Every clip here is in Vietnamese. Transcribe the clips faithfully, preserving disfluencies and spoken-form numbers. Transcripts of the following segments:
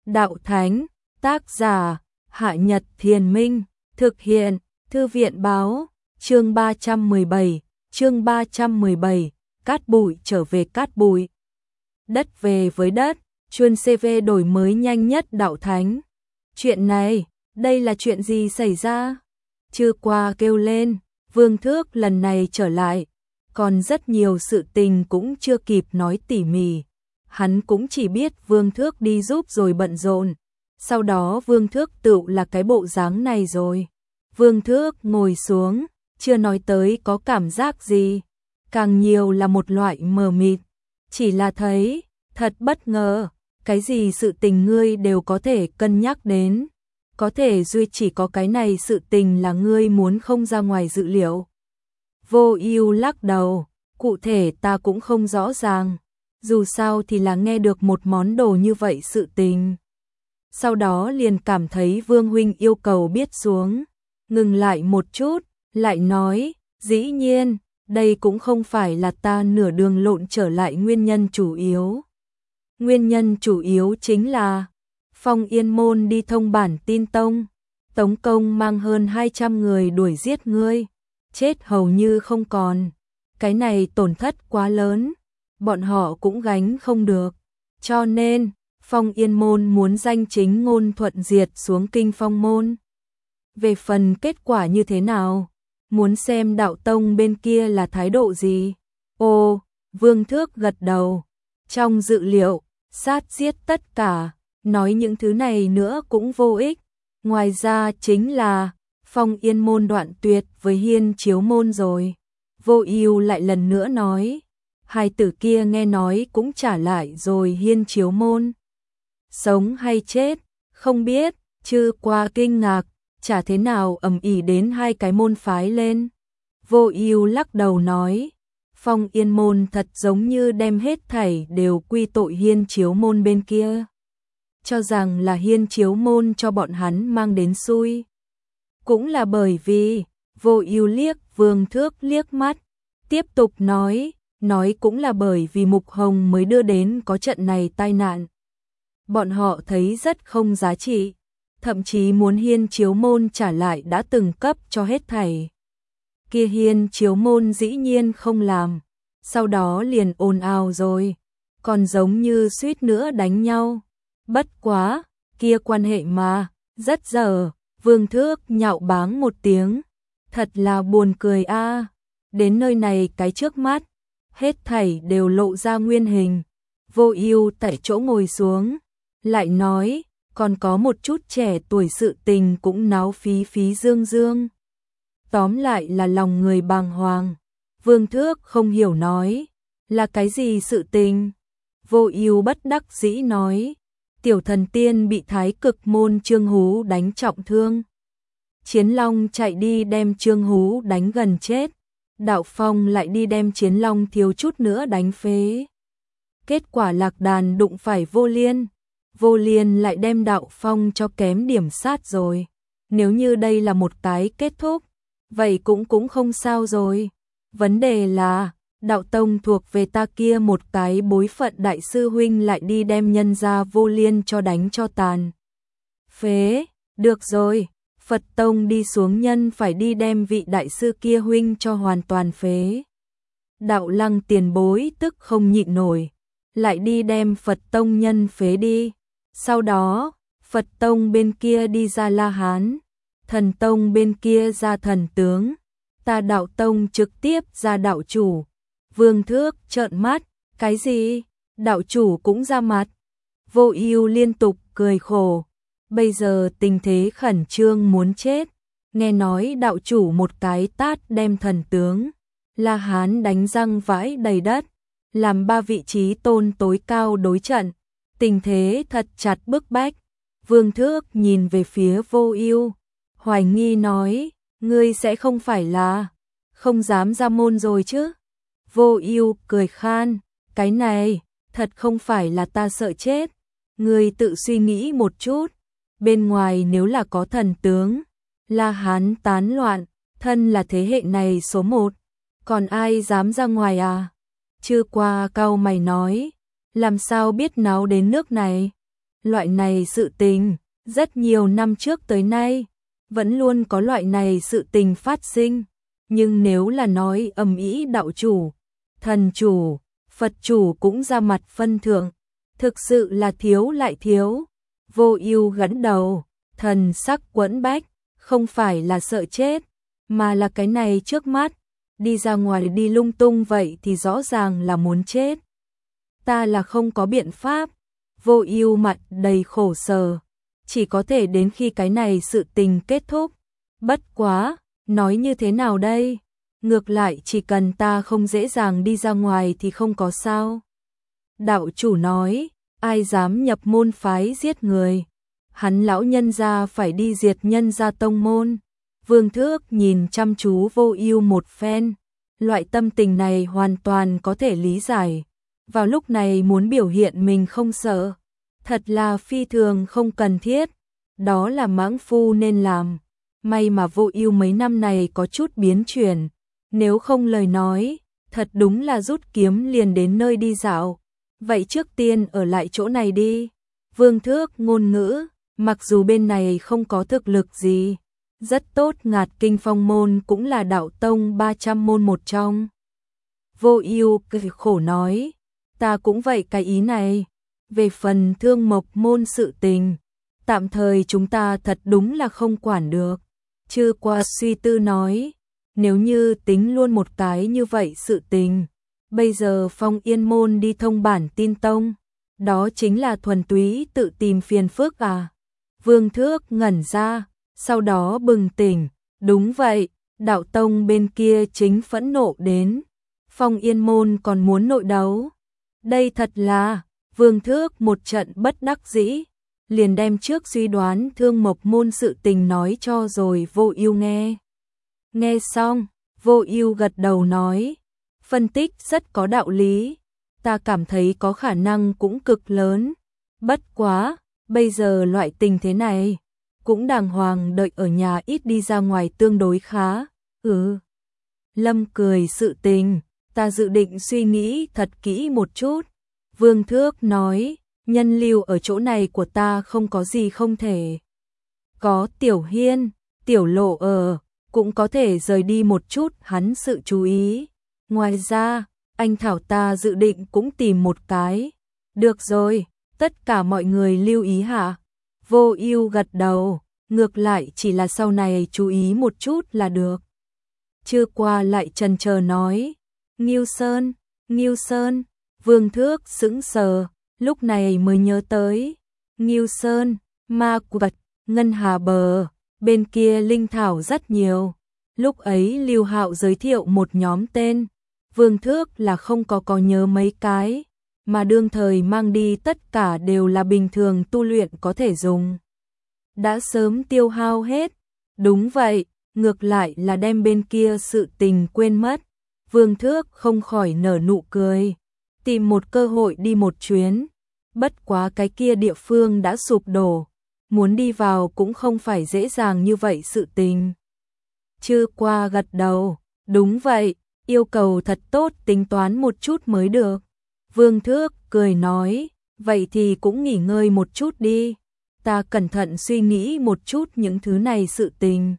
Đạo Thánh, tác giả, Hạ Nhật Thiền Minh, thực hiện, Thư viện Báo, chương ba trăm mười bảy, chương ba trăm mười bảy, cát bụi trở về cát bụi. Đất về với đất, chuyên xê vê đổi mới nhanh nhất Đạo Thánh. Chuyện này, đây là chuyện gì xảy ra? Chưa qua kêu lên, Vương Thước lần này trở lại, còn rất nhiều sự tình cũng chưa kịp nói tỉ mỉ. Hắn cũng chỉ biết Vương Thước đi giúp rồi bận rộn. Sau đó Vương Thước tự là cái bộ dáng này rồi. Vương Thước ngồi xuống, chưa nói tới có cảm giác gì. Càng nhiều là một loại mờ mịt. Chỉ là thấy, thật bất ngờ, cái gì sự tình ngươi đều có thể cân nhắc đến. Có thể duy chỉ có cái này sự tình là ngươi muốn không ra ngoài dự liệu. Vô Ưu lắc đầu, cụ thể ta cũng không rõ ràng. Dù sao thì là nghe được một món đồ như vậy sự tình. Sau đó liền cảm thấy Vương huynh yêu cầu biết xuống. Ngừng lại một chút, lại nói, dĩ nhiên, đây cũng không phải là ta nửa đường lộn trở lại nguyên nhân chủ yếu. Nguyên nhân chủ yếu chính là Phong Yên Môn đi thông bản tin tông, Tống Công mang hơn hai trăm người đuổi giết ngươi, chết hầu như không còn. Cái này tổn thất quá lớn, bọn họ cũng gánh không được. Cho nên, Phong Yên Môn muốn danh chính ngôn thuận diệt xuống Kinh Phong Môn. Về phần kết quả như thế nào, muốn xem Đạo Tông bên kia là thái độ gì. Ô, Vương Thước gật đầu. Trong dự liệu, sát giết tất cả, nói những thứ này nữa cũng vô ích. Ngoài ra chính là, Phong Yên Môn đoạn tuyệt với Hiên Chiếu Môn rồi. Vô Ưu lại lần nữa nói, hai tử kia nghe nói cũng trả lại rồi Hiên Chiếu Môn. Sống hay chết, không biết, Chư qua kinh ngạc, chả thế nào ầm ĩ đến hai cái môn phái lên. Vô Ưu lắc đầu nói, Phong Yên Môn thật giống như đem hết thảy đều quy tội Hiên Chiếu Môn bên kia. Cho rằng là Hiên Chiếu Môn cho bọn hắn mang đến xui. Cũng là bởi vì, Vô Ưu liếc Vương Thước liếc mắt, tiếp tục nói, nói cũng là bởi vì Mục Hồng mới đưa đến có trận này tai nạn. Bọn họ thấy rất không giá trị, thậm chí muốn Hiên Chiếu Môn trả lại đã từng cấp cho hết thảy. Kia Hiên Chiếu Môn dĩ nhiên không làm, sau đó liền ồn ào rồi, còn giống như suýt nữa đánh nhau. Bất quá, kia quan hệ mà, rất dở. Vương Thước nhạo báng một tiếng, thật là buồn cười a. Đến nơi này cái trước mắt, hết thảy đều lộ ra nguyên hình. Vô Ưu tại chỗ ngồi xuống, lại nói, còn có một chút trẻ tuổi sự tình cũng náo phí phí dương dương. Tóm lại là lòng người bàng hoàng. Vương Thước không hiểu nói, là cái gì sự tình? Vô Ưu bất đắc dĩ nói, Tiểu Thần Tiên bị Thái Cực Môn Trương Hú đánh trọng thương. Chiến Long chạy đi đem Trương Hú đánh gần chết. Đạo Phong lại đi đem Chiến Long thiếu chút nữa đánh phế. Kết quả Lạc Đàn đụng phải Vô Liên. Vô Liên lại đem Đạo Phong cho kém điểm sát rồi. Nếu như đây là một cái kết thúc, vậy cũng cũng không sao rồi. Vấn đề là, Đạo Tông thuộc về ta kia một cái bối phận đại sư huynh lại đi đem nhân gia Vô Liên cho đánh cho tàn. Phế, được rồi, Phật Tông đi xuống nhân phải đi đem vị đại sư kia huynh cho hoàn toàn phế. Đạo Lăng tiền bối tức không nhịn nổi, lại đi đem Phật Tông nhân phế đi. Sau đó, Phật Tông bên kia đi ra La Hán, Thần Tông bên kia ra thần tướng, ta Đạo Tông trực tiếp ra đạo chủ. Vương Thước trợn mắt, cái gì? Đạo chủ cũng ra mặt. Vô Ưu liên tục cười khổ. Bây giờ tình thế khẩn trương muốn chết. Nghe nói đạo chủ một cái tát đem thần tướng La Hán đánh răng vãi đầy đất, làm ba vị trí tôn tối cao đối trận. Tình thế thật chặt bức bách. Vương Thước nhìn về phía Vô Ưu, hoài nghi nói, ngươi sẽ không phải là không dám ra môn rồi chứ? Vô Ưu cười khan, cái này, thật không phải là ta sợ chết. Ngươi tự suy nghĩ một chút, bên ngoài nếu là có thần tướng, La Hán tán loạn, thân là thế hệ này số một, còn ai dám ra ngoài à? Chư qua cau mày nói, làm sao biết náo đến nước này? Loại này sự tình, rất nhiều năm trước tới nay, vẫn luôn có loại này sự tình phát sinh. Nhưng nếu là nói ầm ĩ đạo chủ, thần chủ, Phật chủ cũng ra mặt phân thượng, thực sự là thiếu lại thiếu. Vô Ưu gật đầu, thần sắc quẫn bách, không phải là sợ chết, mà là cái này trước mắt, đi ra ngoài đi lung tung vậy thì rõ ràng là muốn chết. Ta là không có biện pháp. Vô Ưu mặt đầy khổ sở, chỉ có thể đến khi cái này sự tình kết thúc. Bất quá, nói như thế nào đây? Ngược lại chỉ cần ta không dễ dàng đi ra ngoài thì không có sao. Đạo chủ nói, ai dám nhập môn phái giết người, hắn lão nhân gia phải đi diệt nhân gia tông môn. Vương Thước nhìn chăm chú Vô Ưu một phen, loại tâm tình này hoàn toàn có thể lý giải. Vào lúc này muốn biểu hiện mình không sợ, thật là phi thường không cần thiết, đó là mãng phu nên làm. May mà Vô Ưu mấy năm này có chút biến chuyển, nếu không lời nói, thật đúng là rút kiếm liền đến nơi đi dạo. Vậy trước tiên ở lại chỗ này đi. Vương Thước ngôn ngữ, mặc dù bên này không có thực lực gì, rất tốt, Ngạt Kinh Phong môn cũng là đạo tông ba trăm môn một trong. Vô Ưu cười khổ nói, ta cũng vậy cái ý này. Về phần Thương Mộc môn sự tình, tạm thời chúng ta thật đúng là không quản được. Chư Qua suy tư nói, nếu như tính luôn một cái như vậy sự tình, bây giờ Phong Yên môn đi thông bản tin tông, đó chính là thuần túy tự tìm phiền phức à? Vương Thước ngẩn ra, sau đó bừng tỉnh, đúng vậy, đạo tông bên kia chính phẫn nộ đến, Phong Yên môn còn muốn nội đấu. Đây thật là, Vương Thước một trận bất đắc dĩ, liền đem trước suy đoán Thương Mộc môn sự tình nói cho rồi Vô Ưu nghe. Nghe xong, Vô Ưu gật đầu nói, phân tích rất có đạo lý, ta cảm thấy có khả năng cũng cực lớn. Bất quá, bây giờ loại tình thế này, cũng đàng hoàng đợi ở nhà ít đi ra ngoài tương đối khá. Ừ. Lâm cười, sự tình, ta dự định suy nghĩ thật kỹ một chút. Vương Thước nói, nhân lưu ở chỗ này của ta không có gì không thể. Có Tiểu Hiên, Tiểu Lộ ở, cũng có thể rời đi một chút hắn sự chú ý. Ngoài ra, anh Thảo ta dự định cũng tìm một cái. Được rồi, tất cả mọi người lưu ý hả? Vô Ưu gật đầu, ngược lại chỉ là sau này chú ý một chút là được. Chưa qua lại chần chờ nói, Ngưu Sơn, Ngưu Sơn. Vương Thước sững sờ, lúc này mới nhớ tới. Ngưu Sơn, ma vật, Ngân Hà bờ, bên kia linh thảo rất nhiều. Lúc ấy Lưu Hạo giới thiệu một nhóm tên, Vương Thước là không có có nhớ mấy cái, mà đương thời mang đi tất cả đều là bình thường tu luyện có thể dùng. Đã sớm tiêu hao hết. Đúng vậy, ngược lại là đem bên kia sự tình quên mất. Vương Thước không khỏi nở nụ cười, tìm một cơ hội đi một chuyến. Bất quá cái kia địa phương đã sụp đổ, muốn đi vào cũng không phải dễ dàng như vậy sự tình. Chư Qua gật đầu, đúng vậy, yêu cầu thật tốt tính toán một chút mới được. Vương Thước cười nói, vậy thì cũng nghỉ ngơi một chút đi, ta cẩn thận suy nghĩ một chút những thứ này sự tình.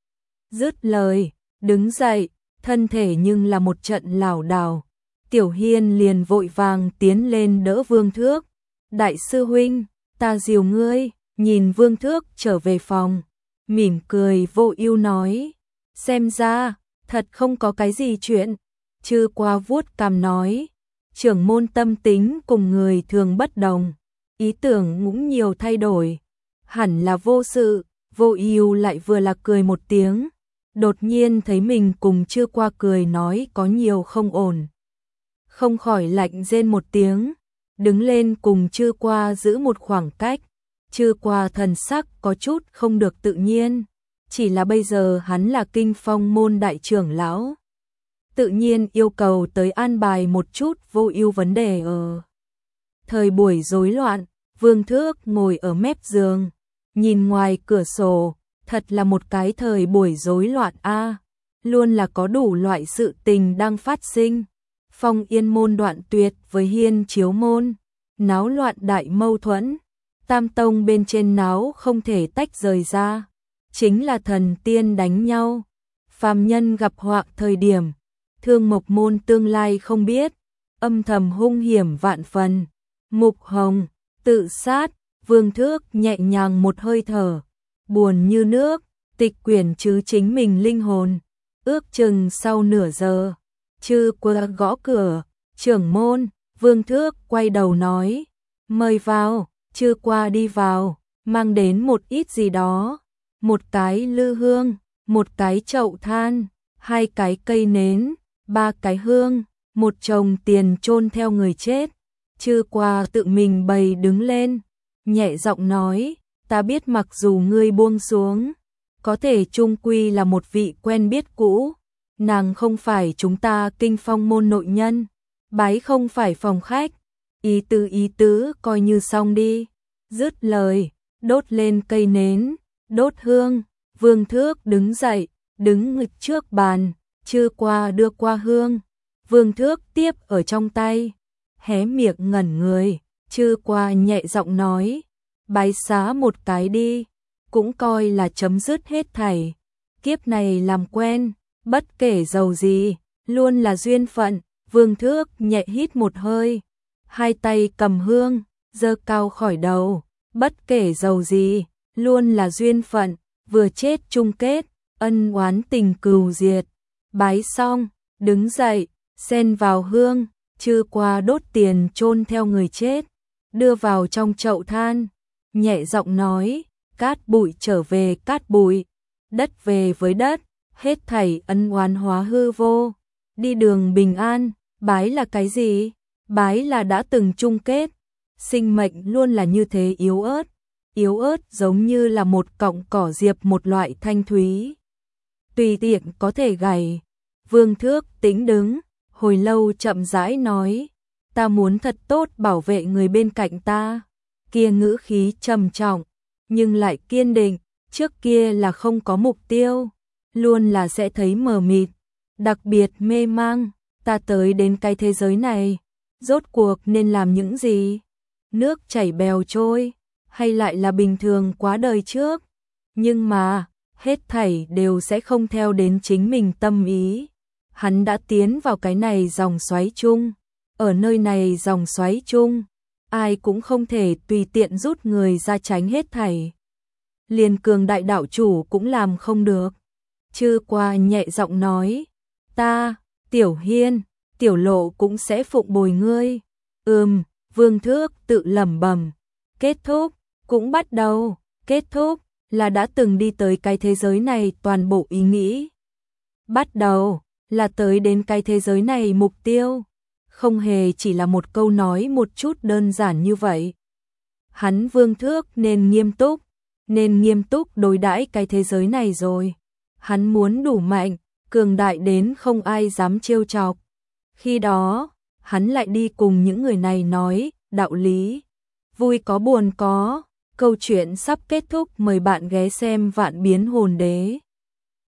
Dứt lời, đứng dậy, thân thể nhưng là một trận lảo đảo. Tiểu Hiên liền vội vàng tiến lên đỡ Vương Thước. Đại sư huynh, ta dìu ngươi. Nhìn Vương Thước trở về phòng, mỉm cười Vô Ưu nói, xem ra, thật không có cái gì chuyện. Chư Qua vuốt cằm nói, trưởng môn tâm tính cùng người thường bất đồng, ý tưởng cũng nhiều thay đổi, hẳn là vô sự. Vô Ưu lại vừa là cười một tiếng, đột nhiên thấy mình cùng Chư Qua cười nói có nhiều không ổn, không khỏi lạnh rên một tiếng, đứng lên cùng Chư Qua giữ một khoảng cách. Chư Qua thần sắc có chút không được tự nhiên, chỉ là bây giờ hắn là Kinh Phong môn đại trưởng lão, tự nhiên yêu cầu tới an bài một chút Vô Ưu vấn đề. Ở thời buổi rối loạn, Vương Thước ngồi ở mép giường, nhìn ngoài cửa sổ, thật là một cái thời buổi rối loạn a, à, luôn là có đủ loại sự tình đang phát sinh. Phong Yên môn đoạn tuyệt với Hiên Chiếu môn, náo loạn đại mâu thuẫn. Tam tông bên trên náo không thể tách rời ra, chính là thần tiên đánh nhau, phàm nhân gặp họa thời điểm, Thương Mộc môn tương lai không biết, âm thầm hung hiểm vạn phần. Mục Hồng, tự sát, Vương Thước nhẹ nhàng một hơi thở, buồn như nước, tịch quyển chứ chính mình linh hồn. Ước chừng sau nửa giờ, Chư Qua gõ cửa, trưởng môn, Vương Thước quay đầu nói, mời vào. Chư Qua đi vào, mang đến một ít gì đó, một cái lư hương, một cái chậu than, hai cái cây nến, ba cái hương, một chồng tiền chôn theo người chết. Chư Qua tự mình bày đứng lên, nhẹ giọng nói, ta biết mặc dù ngươi buông xuống, có thể chung quy là một vị quen biết cũ, nàng không phải chúng ta Kinh Phong môn nội nhân, bái không phải phòng khách, ý tứ ý tứ coi như xong đi. Dứt lời, đốt lên cây nến, đốt hương, Vương Thước đứng dậy, đứng nghịch trước bàn, Chư Qua đưa qua hương, Vương Thước tiếp ở trong tay, hé miệng ngẩn người, Chư Qua nhẹ giọng nói, bái xá một cái đi, cũng coi là chấm dứt hết thảy, kiếp này làm quen, bất kể giàu gì, luôn là duyên phận. Vương Thước nhẹ hít một hơi, hai tay cầm hương, giơ cao khỏi đầu, bất kể giàu gì, luôn là duyên phận, vừa chết chung kết, ân oán tình cừu diệt. Bái xong, đứng dậy, xen vào hương, Chư Qua đốt tiền chôn theo người chết, đưa vào trong chậu than, nhẹ giọng nói, cát bụi trở về cát bụi, đất về với đất, hết thảy ân oán hóa hư vô, đi đường bình an. Bái là cái gì? Bái là đã từng chung kết, sinh mệnh luôn là như thế yếu ớt, yếu ớt giống như là một cọng cỏ diệp một loại thanh thúy, tùy tiện có thể gảy. Vương Thước tĩnh đứng, hồi lâu chậm rãi nói, ta muốn thật tốt bảo vệ người bên cạnh ta. Kia ngữ khí trầm trọng, nhưng lại kiên định, trước kia là không có mục tiêu, luôn là sẽ thấy mờ mịt, đặc biệt mê mang. Ta tới đến cái thế giới này, rốt cuộc nên làm những gì? Nước chảy bèo trôi, hay lại là bình thường quá đời trước? Nhưng mà, hết thảy đều sẽ không theo đến chính mình tâm ý. Hắn đã tiến vào cái này dòng xoáy chung, ở nơi này dòng xoáy chung, ai cũng không thể tùy tiện rút người ra tránh hết thảy. Liền cường đại đạo chủ cũng làm không được. Chư Qua nhẹ giọng nói, ta, Tiểu Hiên, Tiểu Lộ cũng sẽ phụng bồi ngươi. Ừm, Vương Thước tự lẩm bẩm. Kết thúc, cũng bắt đầu, kết thúc, là đã từng đi tới cái thế giới này toàn bộ ý nghĩ. Bắt đầu, là tới đến cái thế giới này mục tiêu. Không hề chỉ là một câu nói một chút đơn giản như vậy. Hắn Vương Thước nên nghiêm túc, nên nghiêm túc đối đãi cái thế giới này rồi. Hắn muốn đủ mạnh, cường đại đến không ai dám trêu chọc. Khi đó, hắn lại đi cùng những người này nói đạo lý. Vui có buồn có, câu chuyện sắp kết thúc, mời bạn ghé xem Vạn Biến Hồn Đế.